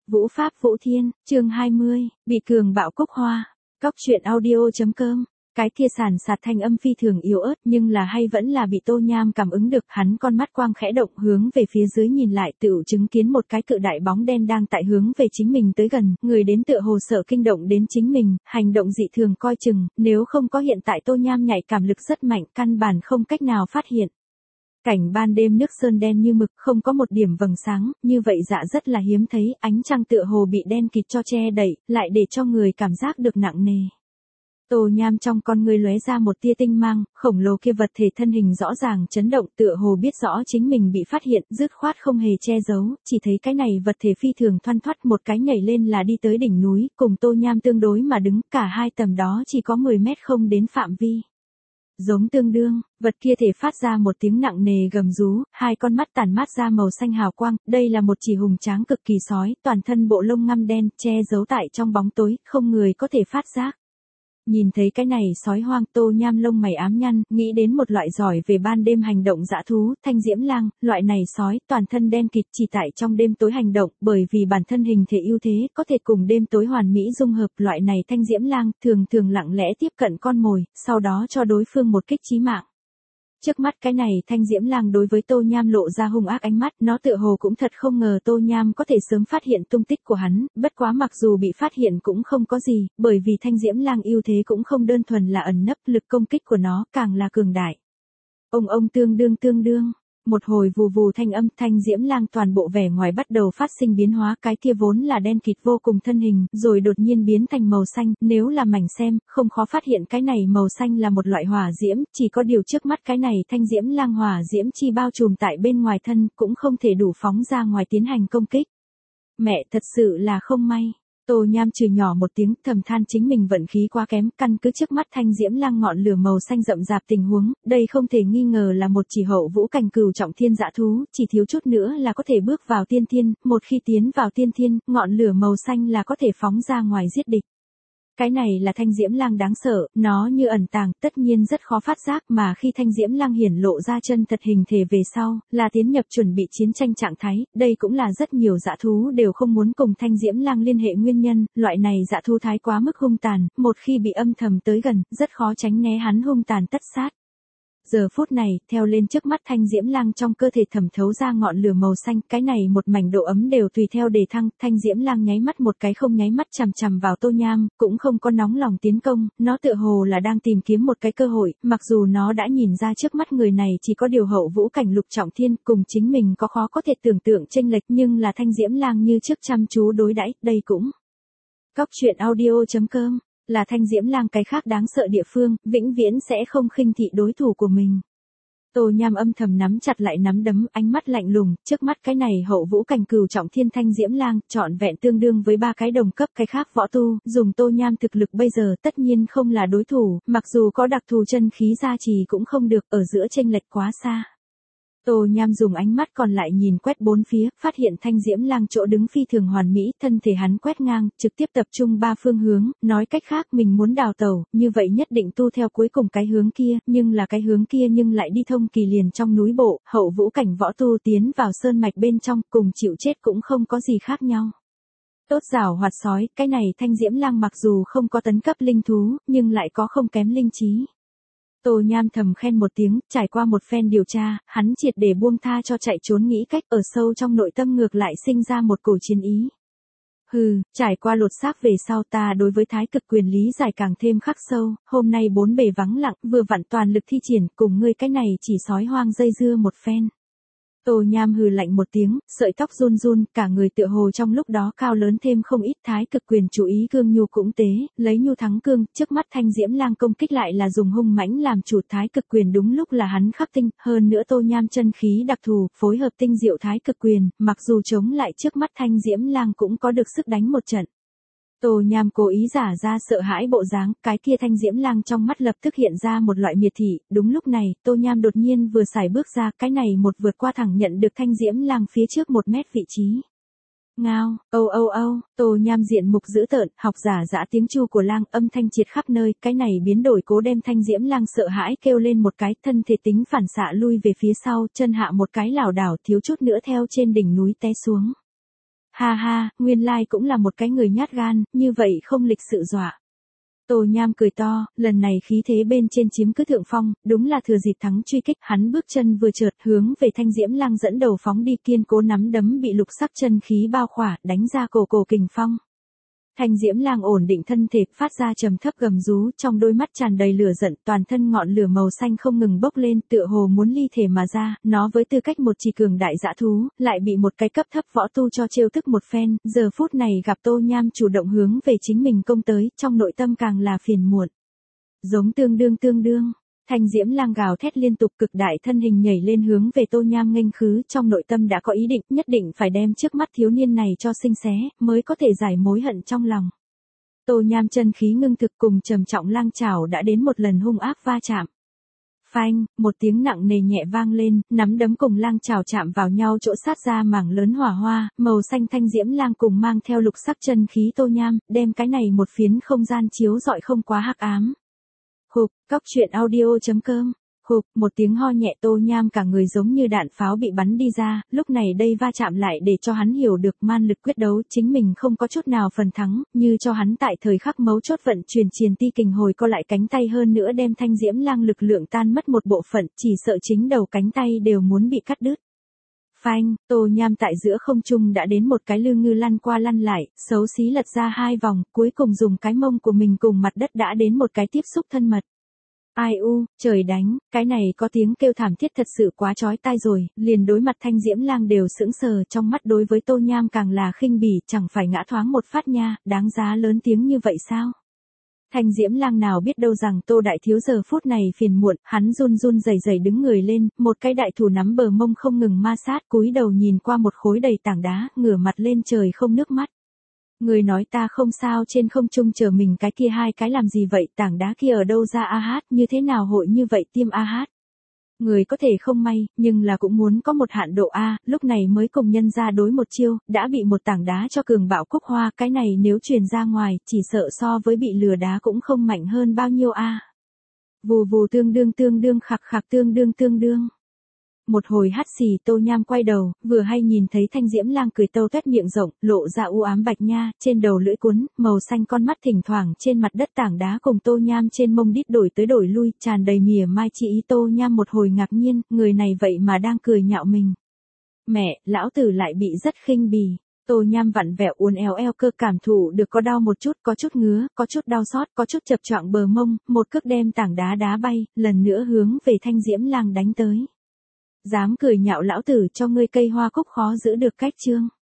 Vũ Pháp Vũ Thiên, chương 20, bị cường bạo cúc hoa. Cóc truyện audio.com. Cái kia sàn sạt thanh âm phi thường yếu ớt nhưng là hay vẫn là bị Tô Nham cảm ứng được, hắn con mắt quang khẽ động hướng về phía dưới nhìn lại, tựu chứng kiến một cái cự đại bóng đen đang tại hướng về chính mình tới gần, người đến tựa hồ sợ kinh động đến chính mình, hành động dị thường coi chừng, nếu không có hiện tại Tô Nham nhạy cảm lực rất mạnh, căn bản không cách nào phát hiện. Cảnh ban đêm nước sơn đen như mực, không có một điểm vầng sáng, như vậy dạ rất là hiếm thấy, ánh trăng tựa hồ bị đen kịt cho che đậy, lại để cho người cảm giác được nặng nề. Tô Nham trong con người lóe ra một tia tinh mang, khổng lồ kia vật thể thân hình rõ ràng chấn động, tựa hồ biết rõ chính mình bị phát hiện, dứt khoát không hề che giấu, chỉ thấy cái này vật thể phi thường thoăn thoắt một cái nhảy lên là đi tới đỉnh núi, cùng Tô Nham tương đối mà đứng, cả hai tầm đó chỉ có 10 mét không đến phạm vi. Giống tương đương, vật kia thể phát ra một tiếng nặng nề gầm rú, hai con mắt tản mát ra màu xanh hào quang, đây là một chỉ hùng tráng cực kỳ sói, toàn thân bộ lông ngăm đen, che giấu tại trong bóng tối, không người có thể phát giác. Nhìn thấy cái này sói hoang, Tô Nham lông mày ám nhăn, nghĩ đến một loại giỏi về ban đêm hành động dã thú, thanh diễm lang, loại này sói, toàn thân đen kịt chỉ tại trong đêm tối hành động, bởi vì bản thân hình thể ưu thế, có thể cùng đêm tối hoàn mỹ dung hợp, loại này thanh diễm lang, thường lặng lẽ tiếp cận con mồi, sau đó cho đối phương một kích chí mạng. Trước mắt cái này thanh diễm lang đối với Tô Nham lộ ra hung ác ánh mắt, nó tựa hồ cũng thật không ngờ Tô Nham có thể sớm phát hiện tung tích của hắn, bất quá mặc dù bị phát hiện cũng không có gì, bởi vì thanh diễm lang ưu thế cũng không đơn thuần là ẩn nấp, lực công kích của nó càng là cường đại. Ông tương đương. Một hồi vù vù thanh âm, thanh diễm lang toàn bộ vẻ ngoài bắt đầu phát sinh biến hóa, cái kia vốn là đen kịt vô cùng thân hình, rồi đột nhiên biến thành màu xanh, nếu là mảnh xem, không khó phát hiện cái này màu xanh là một loại hỏa diễm, chỉ có điều trước mắt cái này thanh diễm lang hỏa diễm chi bao trùm tại bên ngoài thân, cũng không thể đủ phóng ra ngoài tiến hành công kích. Mẹ, thật sự là không may. Tô Nham chửi nhỏ một tiếng, thầm than chính mình vận khí quá kém, căn cứ trước mắt thanh diễm lang ngọn lửa màu xanh rậm rạp tình huống, đây không thể nghi ngờ là một chỉ hậu vũ cảnh cửu trọng thiên dã thú, chỉ thiếu chút nữa là có thể bước vào tiên thiên, một khi tiến vào tiên thiên, ngọn lửa màu xanh là có thể phóng ra ngoài giết địch. Cái này là thanh diễm lang đáng sợ, nó như ẩn tàng, tất nhiên rất khó phát giác, mà khi thanh diễm lang hiển lộ ra chân thật hình thể về sau, là tiến nhập chuẩn bị chiến tranh trạng thái, đây cũng là rất nhiều dã thú đều không muốn cùng thanh diễm lang liên hệ nguyên nhân, loại này dã thú thái quá mức hung tàn, một khi bị âm thầm tới gần, rất khó tránh né hắn hung tàn tất sát. Giờ phút này, theo lên trước mắt thanh diễm lang trong cơ thể thẩm thấu ra ngọn lửa màu xanh, cái này một mảnh độ ấm đều tùy theo đề thăng, thanh diễm lang nháy mắt một cái không nháy mắt chằm vào Tô Nham, cũng không có nóng lòng tiến công, nó tựa hồ là đang tìm kiếm một cái cơ hội, mặc dù nó đã nhìn ra trước mắt người này chỉ có điều hậu vũ cảnh lục trọng thiên, cùng chính mình có khó có thể tưởng tượng chênh lệch, nhưng là thanh diễm lang như trước chăm chú đối đãi, đây cũng. Cóc truyện audio.com. Là thanh diễm lang cái khác đáng sợ địa phương, vĩnh viễn sẽ không khinh thị đối thủ của mình. Tô Nham âm thầm nắm chặt lại nắm đấm, ánh mắt lạnh lùng, trước mắt cái này hậu vũ cảnh cửu trọng thiên thanh diễm lang, trọn vẹn tương đương với 3 cái đồng cấp cái khác võ tu, dùng Tô Nham thực lực bây giờ tất nhiên không là đối thủ, mặc dù có đặc thù chân khí gia trì cũng không được, ở giữa chênh lệch quá xa. Tô Nham dùng ánh mắt còn lại nhìn quét bốn phía, phát hiện thanh diễm lang chỗ đứng phi thường hoàn mỹ, thân thể hắn quét ngang, trực tiếp tập trung 3 phương hướng, nói cách khác mình muốn đào tẩu, như vậy nhất định tu theo cuối cùng cái hướng kia, nhưng là cái hướng kia nhưng lại đi thông kỳ liền trong núi bộ, hậu vũ cảnh võ tu tiến vào sơn mạch bên trong, cùng chịu chết cũng không có gì khác nhau. Tốt giảo hoạt sói, cái này thanh diễm lang mặc dù không có tấn cấp linh thú, nhưng lại có không kém linh trí. Tô Nham thầm khen một tiếng, trải qua một phen điều tra, hắn triệt để buông tha cho chạy trốn nghĩ cách, ở sâu trong nội tâm ngược lại sinh ra một cổ chiến ý. Trải qua lột xác về sau ta đối với thái cực quyền lý giải càng thêm khắc sâu, hôm nay bốn bề vắng lặng, vừa vặn toàn lực thi triển, cùng ngươi cái này chỉ sói hoang dây dưa một phen. Tô Nham hừ lạnh một tiếng, sợi tóc run, cả người tựa hồ trong lúc đó cao lớn thêm không ít, thái cực quyền chú ý cương nhu cũng tế, lấy nhu thắng cương, trước mắt thanh diễm lang công kích lại là dùng hung mãnh làm chủ, thái cực quyền đúng lúc là hắn khắc tinh, hơn nữa Tô Nham chân khí đặc thù, phối hợp tinh diệu thái cực quyền, mặc dù chống lại trước mắt thanh diễm lang cũng có được sức đánh một trận. Tô Nham cố ý giả ra sợ hãi bộ dáng, cái kia thanh diễm lang trong mắt lập tức hiện ra một loại miệt thị, đúng lúc này, Tô Nham đột nhiên vừa xài bước ra, cái này một vượt qua thẳng nhận được thanh diễm lang phía trước 1 mét vị trí. Ngao, âu, Tô Nham diện mục dữ tợn, học giả dã tiếng chu của lang, âm thanh triệt khắp nơi, cái này biến đổi cố đem thanh diễm lang sợ hãi kêu lên một cái, thân thể tính phản xạ lui về phía sau, chân hạ một cái lảo đảo thiếu chút nữa theo trên đỉnh núi té xuống. Ha ha, nguyên lai cũng là một cái người nhát gan, như vậy không lịch sự dọa. Tô Nham cười to, lần này khí thế bên trên chiếm cứ thượng phong, đúng là thừa dịp thắng truy kích, hắn bước chân vừa trượt hướng về Thanh Diễm Lang dẫn đầu phóng đi, kiên cố nắm đấm bị lục sắc chân khí bao khỏa, đánh ra cổ kình phong. Thanh Diễm Lang ổn định thân thể, phát ra trầm thấp gầm rú, trong đôi mắt tràn đầy lửa giận, toàn thân ngọn lửa màu xanh không ngừng bốc lên, tựa hồ muốn ly thể mà ra, nó với tư cách một chỉ cường đại dã thú, lại bị một cái cấp thấp võ tu cho trêu tức một phen, giờ phút này gặp Tô Nham chủ động hướng về chính mình công tới, trong nội tâm càng là phiền muộn. Giống tương đương. Thanh Diễm Lang gào thét liên tục, cực đại thân hình nhảy lên hướng về Tô Nham nghênh khứ, trong nội tâm đã có ý định, nhất định phải đem trước mắt thiếu niên này cho xinh xé, mới có thể giải mối hận trong lòng. Tô Nham chân khí ngưng thực cùng trầm trọng lang chảo đã đến một lần hung ác va chạm. Phanh, một tiếng nặng nề nhẹ vang lên, nắm đấm cùng lang chảo chạm vào nhau chỗ sát ra mảng lớn hỏa hoa, màu xanh Thanh Diễm Lang cùng mang theo lục sắc chân khí Tô Nham, đem cái này một phiến không gian chiếu rọi không quá hắc ám. Hục, cóc truyện audio.com. Hục, một tiếng ho nhẹ, Tô Nham cả người giống như đạn pháo bị bắn đi ra, lúc này đây va chạm lại để cho hắn hiểu được man lực quyết đấu, chính mình không có chút nào phần thắng, như cho hắn tại thời khắc mấu chốt vận chuyển triền ti kình hồi co lại cánh tay, hơn nữa đem Thanh Diễm Lang lực lượng tan mất một bộ phận, chỉ sợ chính đầu cánh tay đều muốn bị cắt đứt. Phanh, Tô Nham tại giữa không trung đã đến một cái lư ngư lăn qua lăn lại, xấu xí lật ra hai vòng, cuối cùng dùng cái mông của mình cùng mặt đất đã đến một cái tiếp xúc thân mật. Ai u, trời đánh, cái này có tiếng kêu thảm thiết thật sự quá chói tai rồi, liền đối mặt Thanh Diễm Lang đều sững sờ, trong mắt đối với Tô Nham càng là khinh bỉ, chẳng phải ngã thoáng một phát nha, đáng giá lớn tiếng như vậy sao? Thanh Diễm Lang nào biết đâu rằng Tô đại thiếu giờ phút này phiền muộn, hắn run rẩy đứng người lên, một cái đại thủ nắm bờ mông không ngừng ma sát, cúi đầu nhìn qua một khối đầy tảng đá, ngửa mặt lên trời không nước mắt. Người nói ta không sao, trên không trung chờ mình cái kia hai cái làm gì vậy, tảng đá kia ở đâu ra a hát, như thế nào hội như vậy tiêm a hát. Người có thể không may, nhưng là cũng muốn có một hạn độ a, lúc này mới cùng nhân ra đối một chiêu, đã bị một tảng đá cho cường bạo cúc hoa, cái này nếu truyền ra ngoài, chỉ sợ so với bị lừa đá cũng không mạnh hơn bao nhiêu a. Vù vù tương đương khạc khạc tương đương. Một hồi hắt xì, Tô Nham quay đầu, vừa hay nhìn thấy Thanh Diễm Lang cười tâu tuét miệng rộng, lộ ra u ám bạch nha, trên đầu lưỡi cuốn, màu xanh con mắt thỉnh thoảng trên mặt đất tảng đá cùng Tô Nham trên mông đít đổi tới đổi lui, tràn đầy mỉa mai chi ý. Tô Nham một hồi ngạc nhiên, người này vậy mà đang cười nhạo mình. Mẹ, lão tử lại bị rất khinh bỉ. Tô Nham vặn vẹo uốn éo eo cơ, cảm thụ được có đau một chút, có chút ngứa, có chút đau xót, có chút chập choạng bờ mông, một cước đem tảng đá đá bay, lần nữa hướng về Thanh Diễm Lang đánh tới. Dám cười nhạo lão tử, cho ngươi cây hoa cúc khó giữ được cách chương.